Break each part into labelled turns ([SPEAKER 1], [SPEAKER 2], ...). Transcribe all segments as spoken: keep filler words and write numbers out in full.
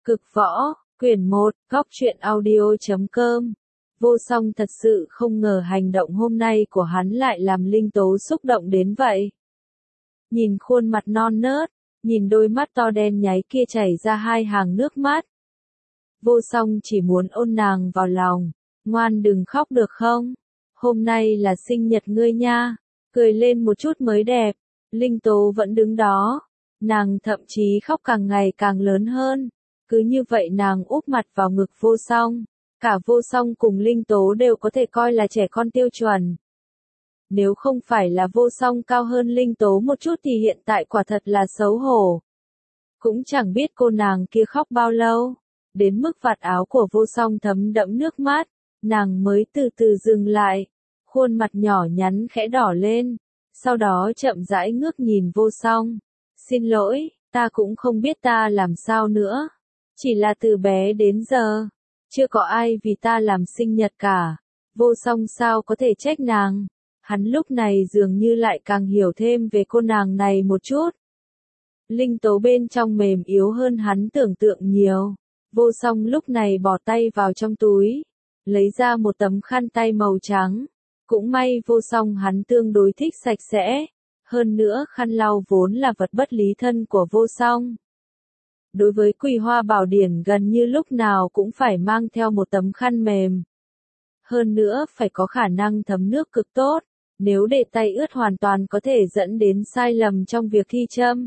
[SPEAKER 1] Cực võ, quyển một, góc truyện audio chấm com. Vô Song thật sự không ngờ hành động hôm nay của hắn lại làm Linh Tố xúc động đến vậy. Nhìn khuôn mặt non nớt, nhìn đôi mắt to đen nháy kia chảy ra hai hàng nước mắt. Vô Song chỉ muốn ôn nàng vào lòng, ngoan đừng khóc được không? Hôm nay là sinh nhật ngươi nha, cười lên một chút mới đẹp. Linh Tố vẫn đứng đó, nàng thậm chí khóc càng ngày càng lớn hơn. Cứ như vậy nàng úp mặt vào ngực Vô Song, cả Vô Song cùng Linh Tố đều có thể coi là trẻ con tiêu chuẩn. Nếu không phải là Vô Song cao hơn Linh Tố một chút thì hiện tại quả thật là xấu hổ. Cũng chẳng biết cô nàng kia khóc bao lâu, đến mức vạt áo của Vô Song thấm đẫm nước mắt, nàng mới từ từ dừng lại, khuôn mặt nhỏ nhắn khẽ đỏ lên, sau đó chậm rãi ngước nhìn Vô Song. Xin lỗi, ta cũng không biết ta làm sao nữa. Chỉ là từ bé đến giờ, chưa có ai vì ta làm sinh nhật cả. Vô Song sao có thể trách nàng. Hắn lúc này dường như lại càng hiểu thêm về cô nàng này một chút. Linh Tố bên trong mềm yếu hơn hắn tưởng tượng nhiều. Vô Song lúc này bỏ tay vào trong túi, lấy ra một tấm khăn tay màu trắng. Cũng may Vô Song hắn tương đối thích sạch sẽ. Hơn nữa khăn lau vốn là vật bất lý thân của Vô Song. Đối với Quỳ Hoa Bảo Điển gần như lúc nào cũng phải mang theo một tấm khăn mềm. Hơn nữa phải có khả năng thấm nước cực tốt, nếu để tay ướt hoàn toàn có thể dẫn đến sai lầm trong việc thi châm.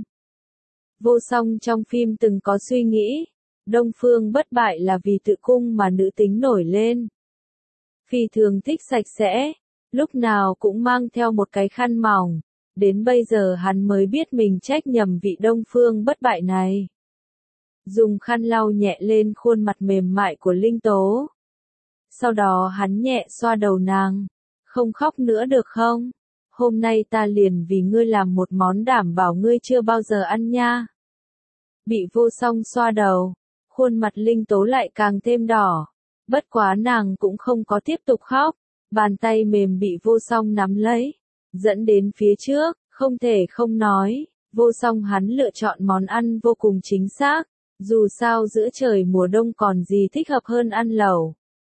[SPEAKER 1] Vô Song trong phim từng có suy nghĩ, Đông Phương Bất Bại là vì tự cung mà nữ tính nổi lên. Phi thường thích sạch sẽ, lúc nào cũng mang theo một cái khăn mỏng, đến bây giờ hắn mới biết mình trách nhầm vị Đông Phương Bất Bại này. Dùng khăn lau nhẹ lên khuôn mặt mềm mại của Linh Tố. Sau đó hắn nhẹ xoa đầu nàng. Không khóc nữa được không? Hôm nay ta liền vì ngươi làm một món đảm bảo ngươi chưa bao giờ ăn nha. Bị Vô Song xoa đầu, khuôn mặt Linh Tố lại càng thêm đỏ. Bất quá nàng cũng không có tiếp tục khóc. Bàn tay mềm bị Vô Song nắm lấy, dẫn đến phía trước, không thể không nói. Vô Song hắn lựa chọn món ăn vô cùng chính xác. Dù sao giữa trời mùa đông còn gì thích hợp hơn ăn lẩu.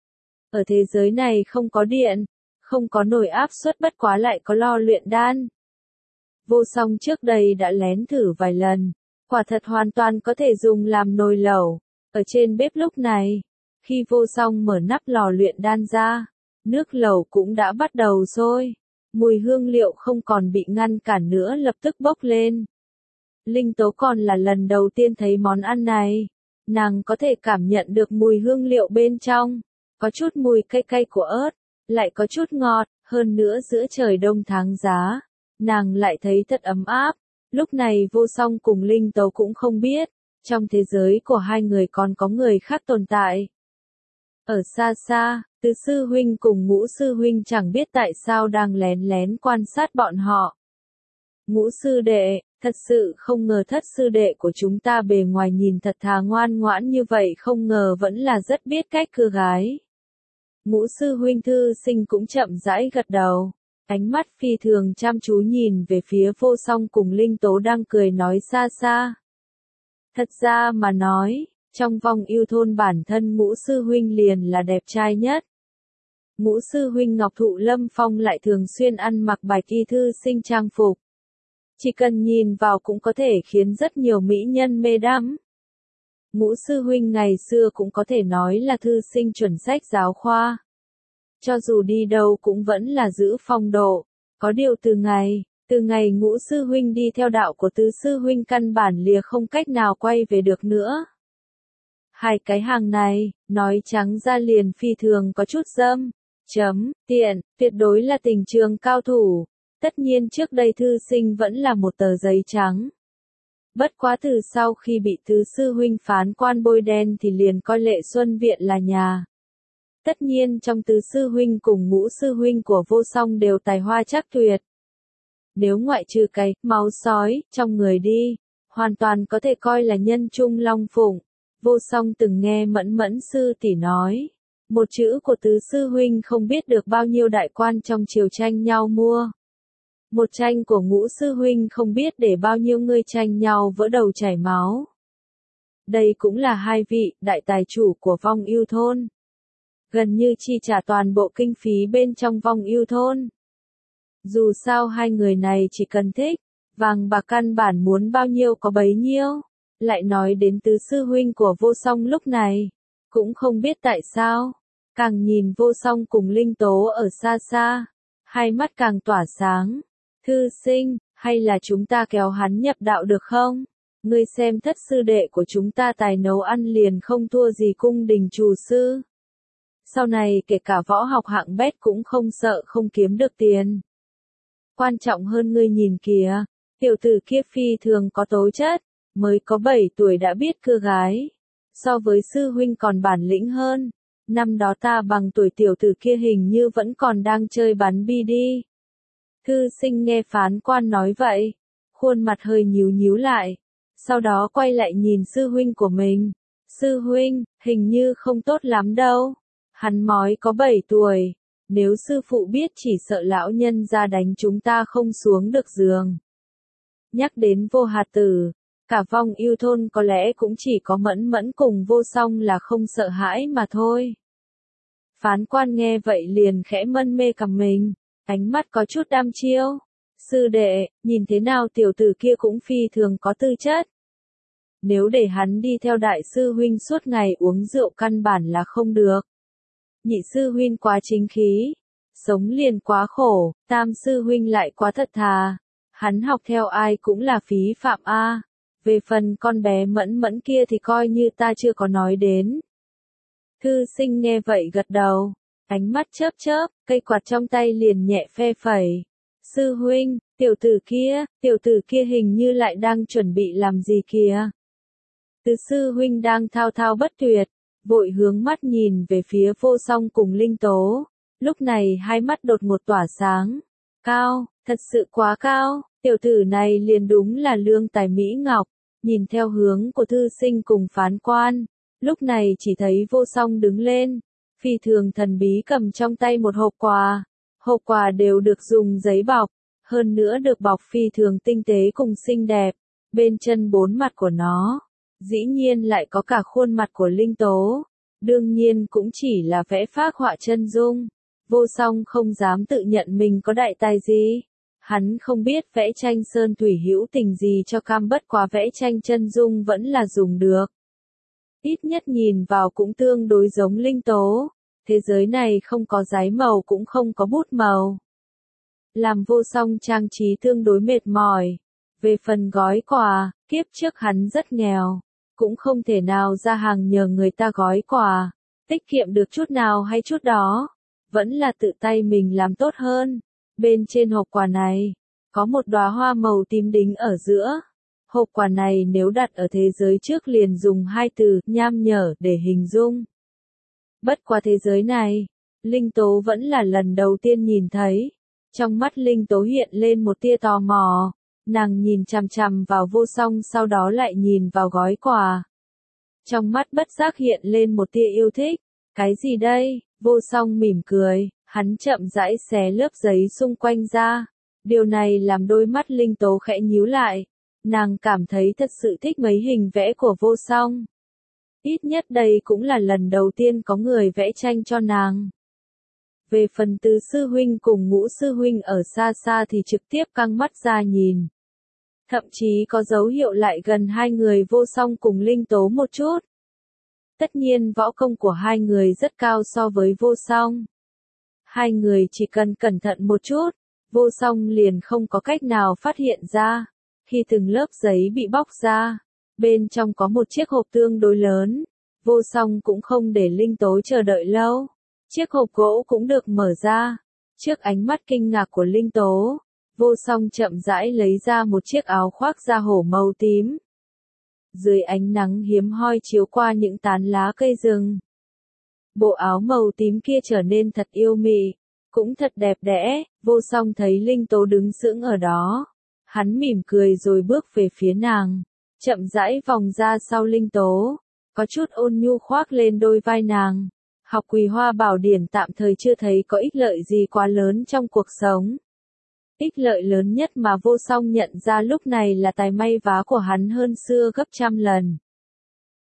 [SPEAKER 1] Ở thế giới này không có điện, không có nồi áp suất bất quá lại có lò luyện đan. Vô Song trước đây đã lén thử vài lần, quả thật hoàn toàn có thể dùng làm nồi lẩu. Ở trên bếp lúc này, khi Vô Song mở nắp lò luyện đan ra, nước lẩu cũng đã bắt đầu sôi. Mùi hương liệu không còn bị ngăn cản nữa lập tức bốc lên. Linh Tố còn là lần đầu tiên thấy món ăn này. Nàng có thể cảm nhận được mùi hương liệu bên trong. Có chút mùi cay cay của ớt, lại có chút ngọt, hơn nữa giữa trời đông tháng giá. Nàng lại thấy thật ấm áp. Lúc này Vô Song cùng Linh Tố cũng không biết, trong thế giới của hai người còn có người khác tồn tại. Ở xa xa, Tứ sư huynh cùng Ngũ sư huynh chẳng biết tại sao đang lén lén quan sát bọn họ. Ngũ sư đệ, thật sự không ngờ thất sư đệ của chúng ta bề ngoài nhìn thật thà ngoan ngoãn như vậy không ngờ vẫn là rất biết cách cưa gái. Ngũ sư huynh Thư Sinh cũng chậm rãi gật đầu, ánh mắt phi thường chăm chú nhìn về phía Vô Song cùng Linh Tố đang cười nói xa xa. Thật ra mà nói, trong vòng yêu thôn bản thân Ngũ sư huynh liền là đẹp trai nhất. Ngũ sư huynh Ngọc Thụ Lâm Phong lại thường xuyên ăn mặc bạch y thư sinh trang phục. Chỉ cần nhìn vào cũng có thể khiến rất nhiều mỹ nhân mê đắm. Ngũ sư huynh ngày xưa cũng có thể nói là thư sinh chuẩn sách giáo khoa. Cho dù đi đâu cũng vẫn là giữ phong độ. Có điều từ ngày, từ ngày Ngũ sư huynh đi theo đạo của Tứ sư huynh căn bản lìa không cách nào quay về được nữa. Hai cái hàng này, nói trắng ra liền phi thường có chút dâm, chấm, tiện, tuyệt đối là tình trường cao thủ. Tất nhiên trước đây thư sinh vẫn là một tờ giấy trắng. Bất quá từ sau khi bị Tứ sư huynh phán quan bôi đen thì liền coi Lệ Xuân Viện là nhà. Tất nhiên trong Tứ sư huynh cùng Ngũ sư huynh của Vô Song đều tài hoa chắc tuyệt. Nếu ngoại trừ cái máu sói trong người đi, hoàn toàn có thể coi là nhân trung long phụng. Vô Song từng nghe Mẫn Mẫn sư tỷ nói, một chữ của Tứ sư huynh không biết được bao nhiêu đại quan trong triều tranh nhau mua. Một tranh của Ngũ sư huynh không biết để bao nhiêu người tranh nhau vỡ đầu chảy máu. Đây cũng là hai vị đại tài chủ của Vong Ưu Thôn. Gần như chi trả toàn bộ kinh phí bên trong Vong Ưu Thôn. Dù sao hai người này chỉ cần thích, vàng bạc căn bản muốn bao nhiêu có bấy nhiêu. Lại nói đến tứ sư huynh của Vô Song lúc này, cũng không biết tại sao, càng nhìn Vô Song cùng Linh Tố ở xa xa, hai mắt càng tỏa sáng. Thư sinh, hay là chúng ta kéo hắn nhập đạo được không? Ngươi xem thất sư đệ của chúng ta tài nấu ăn liền không thua gì cung đình chủ sư. Sau này kể cả võ học hạng bét cũng không sợ không kiếm được tiền. Quan trọng hơn ngươi nhìn kìa, tiểu tử kia phi thường có tố chất, mới có bảy tuổi đã biết cưa gái. So với sư huynh còn bản lĩnh hơn, năm đó ta bằng tuổi tiểu tử kia hình như vẫn còn đang chơi bắn bi đi. Thư sinh nghe phán quan nói vậy, khuôn mặt hơi nhíu nhíu lại, sau đó quay lại nhìn sư huynh của mình. Sư huynh, hình như không tốt lắm đâu. Hắn mói có bảy tuổi, nếu sư phụ biết chỉ sợ lão nhân ra đánh chúng ta không xuống được giường. Nhắc đến Vô Hạt Tử, cả Vong Ưu Thôn có lẽ cũng chỉ có Mẫn Mẫn cùng Vô Song là không sợ hãi mà thôi. Phán quan nghe vậy liền khẽ mân mê cằm mình, ánh mắt có chút đăm chiêu. Sư đệ, nhìn thế nào tiểu tử kia cũng phi thường có tư chất. Nếu để hắn đi theo đại sư huynh suốt ngày uống rượu căn bản là không được. Nhị sư huynh quá chính khí, sống liền quá khổ, tam sư huynh lại quá thật thà. Hắn học theo ai cũng là phí phạm a. Về phần con bé Mẫn Mẫn kia thì coi như ta chưa có nói đến. Thư sinh nghe vậy gật đầu, ánh mắt chớp chớp, cây quạt trong tay liền nhẹ phe phẩy. Sư huynh, tiểu tử kia, tiểu tử kia hình như lại đang chuẩn bị làm gì kìa. Tứ sư huynh đang thao thao bất tuyệt, vội hướng mắt nhìn về phía Vô Song cùng Linh Tố. Lúc này hai mắt đột ngột tỏa sáng. Cao, thật sự quá cao, tiểu tử này liền đúng là lương tài mỹ ngọc. Nhìn theo hướng của thư sinh cùng phán quan, lúc này chỉ thấy Vô Song đứng lên, phi thường thần bí cầm trong tay một hộp quà. Hộp quà đều được dùng giấy bọc, hơn nữa được bọc phi thường tinh tế cùng xinh đẹp. Bên chân bốn mặt của nó, dĩ nhiên lại có cả khuôn mặt của Linh Tố. Đương nhiên cũng chỉ là vẽ phác họa chân dung. Vô Song không dám tự nhận mình có đại tài gì. Hắn không biết vẽ tranh sơn thủy hữu tình gì cho cam, bất quá vẽ tranh chân dung vẫn là dùng được. Ít nhất nhìn vào cũng tương đối giống Linh Tố. Thế giới này không có giấy màu cũng không có bút màu. Làm Vô Song trang trí tương đối mệt mỏi. Về phần gói quà, kiếp trước hắn rất nghèo, cũng không thể nào ra hàng nhờ người ta gói quà, tiết kiệm được chút nào hay chút đó, vẫn là tự tay mình làm tốt hơn. Bên trên hộp quà này, có một đóa hoa màu tím đính ở giữa. Hộp quà này nếu đặt ở thế giới trước liền dùng hai từ nham nhở để hình dung. Bất qua thế giới này, Linh Tố vẫn là lần đầu tiên nhìn thấy. Trong mắt Linh Tố hiện lên một tia tò mò. Nàng nhìn chằm chằm vào Vô Song, sau đó lại nhìn vào gói quà. Trong mắt bất giác hiện lên một tia yêu thích. Cái gì đây? Vô Song mỉm cười, hắn chậm rãi xé lớp giấy xung quanh ra. Điều này làm đôi mắt Linh Tố khẽ nhíu lại. Nàng cảm thấy thật sự thích mấy hình vẽ của Vô Song. Ít nhất đây cũng là lần đầu tiên có người vẽ tranh cho nàng. Về phần tứ sư huynh cùng ngũ sư huynh ở xa xa thì trực tiếp căng mắt ra nhìn. Thậm chí có dấu hiệu lại gần hai người Vô Song cùng Linh Tố một chút. Tất nhiên võ công của hai người rất cao so với Vô Song. Hai người chỉ cần cẩn thận một chút, Vô Song liền không có cách nào phát hiện ra. Khi từng lớp giấy bị bóc ra, bên trong có một chiếc hộp tương đối lớn. Vô Song cũng không để Linh Tố chờ đợi lâu. Chiếc hộp gỗ cũng được mở ra. Trước ánh mắt kinh ngạc của Linh Tố, Vô Song chậm rãi lấy ra một chiếc áo khoác da hổ màu tím. Dưới ánh nắng hiếm hoi chiếu qua những tán lá cây rừng, bộ áo màu tím kia trở nên thật yêu mị, cũng thật đẹp đẽ. Vô Song thấy Linh Tố đứng sững ở đó, hắn mỉm cười rồi bước về phía nàng, chậm rãi vòng ra sau Linh Tố, có chút ôn nhu khoác lên đôi vai nàng. Học Quỳ Hoa Bảo Điển tạm thời chưa thấy có ích lợi gì quá lớn trong cuộc sống. Ích lợi lớn nhất mà Vô Song nhận ra lúc này là tài may vá của hắn hơn xưa gấp trăm lần.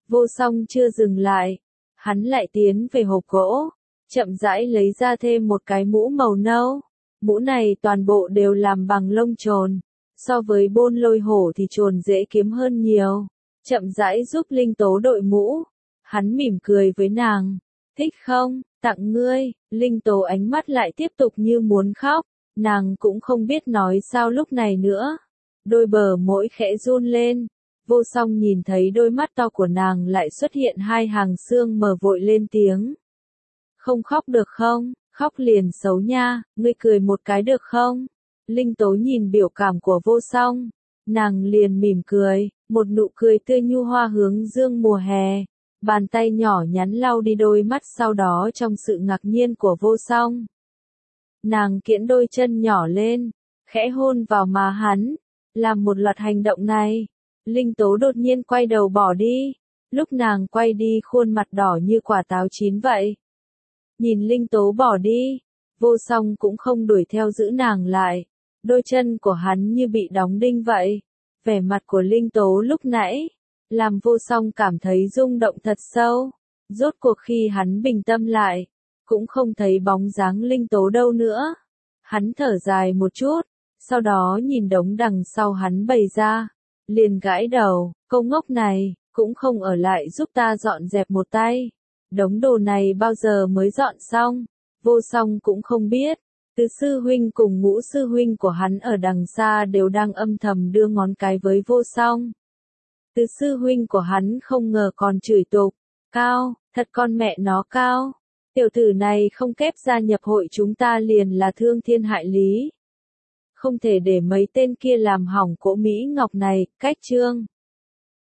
[SPEAKER 1] Vô Song chưa dừng lại, hắn lại tiến về hộp gỗ, chậm rãi lấy ra thêm một cái mũ màu nâu. Mũ này toàn bộ đều làm bằng lông trồn, so với bôn lôi hổ thì trồn dễ kiếm hơn nhiều. Chậm rãi giúp Linh Tố đội mũ, hắn mỉm cười với nàng, thích không, tặng ngươi. Linh Tố ánh mắt lại tiếp tục như muốn khóc, nàng cũng không biết nói sao lúc này nữa. Đôi bờ mỗi khẽ run lên, Vô Song nhìn thấy đôi mắt to của nàng lại xuất hiện hai hàng xương mờ vội lên tiếng. Không khóc được không, khóc liền xấu nha, ngươi cười một cái được không? Linh Tố nhìn biểu cảm của Vô Song, nàng liền mỉm cười, một nụ cười tươi nhu hoa hướng dương mùa hè. Bàn tay nhỏ nhắn lau đi đôi mắt sau đó trong sự ngạc nhiên của Vô Song. Nàng kiễng đôi chân nhỏ lên, khẽ hôn vào má hắn, làm một loạt hành động này. Linh Tố đột nhiên quay đầu bỏ đi, lúc nàng quay đi khuôn mặt đỏ như quả táo chín vậy. Nhìn Linh Tố bỏ đi, Vô Song cũng không đuổi theo giữ nàng lại, đôi chân của hắn như bị đóng đinh vậy. Vẻ mặt của Linh Tố lúc nãy, làm Vô Song cảm thấy rung động thật sâu. Rốt cuộc khi hắn bình tâm lại, cũng không thấy bóng dáng Linh Tố đâu nữa. Hắn thở dài một chút, sau đó nhìn đống đằng sau hắn bày ra, liền gãi đầu, câu ngốc này, cũng không ở lại giúp ta dọn dẹp một tay. Đống đồ này bao giờ mới dọn xong, Vô Song cũng không biết. Từ sư huynh cùng ngũ sư huynh của hắn ở đằng xa đều đang âm thầm đưa ngón cái với Vô Song. Từ sư huynh của hắn không ngờ còn chửi tục, cao, thật con mẹ nó cao. Tiểu tử này không kép gia nhập hội chúng ta liền là thương thiên hại lý. Không thể để mấy tên kia làm hỏng cỗ Mỹ Ngọc này, cách chương.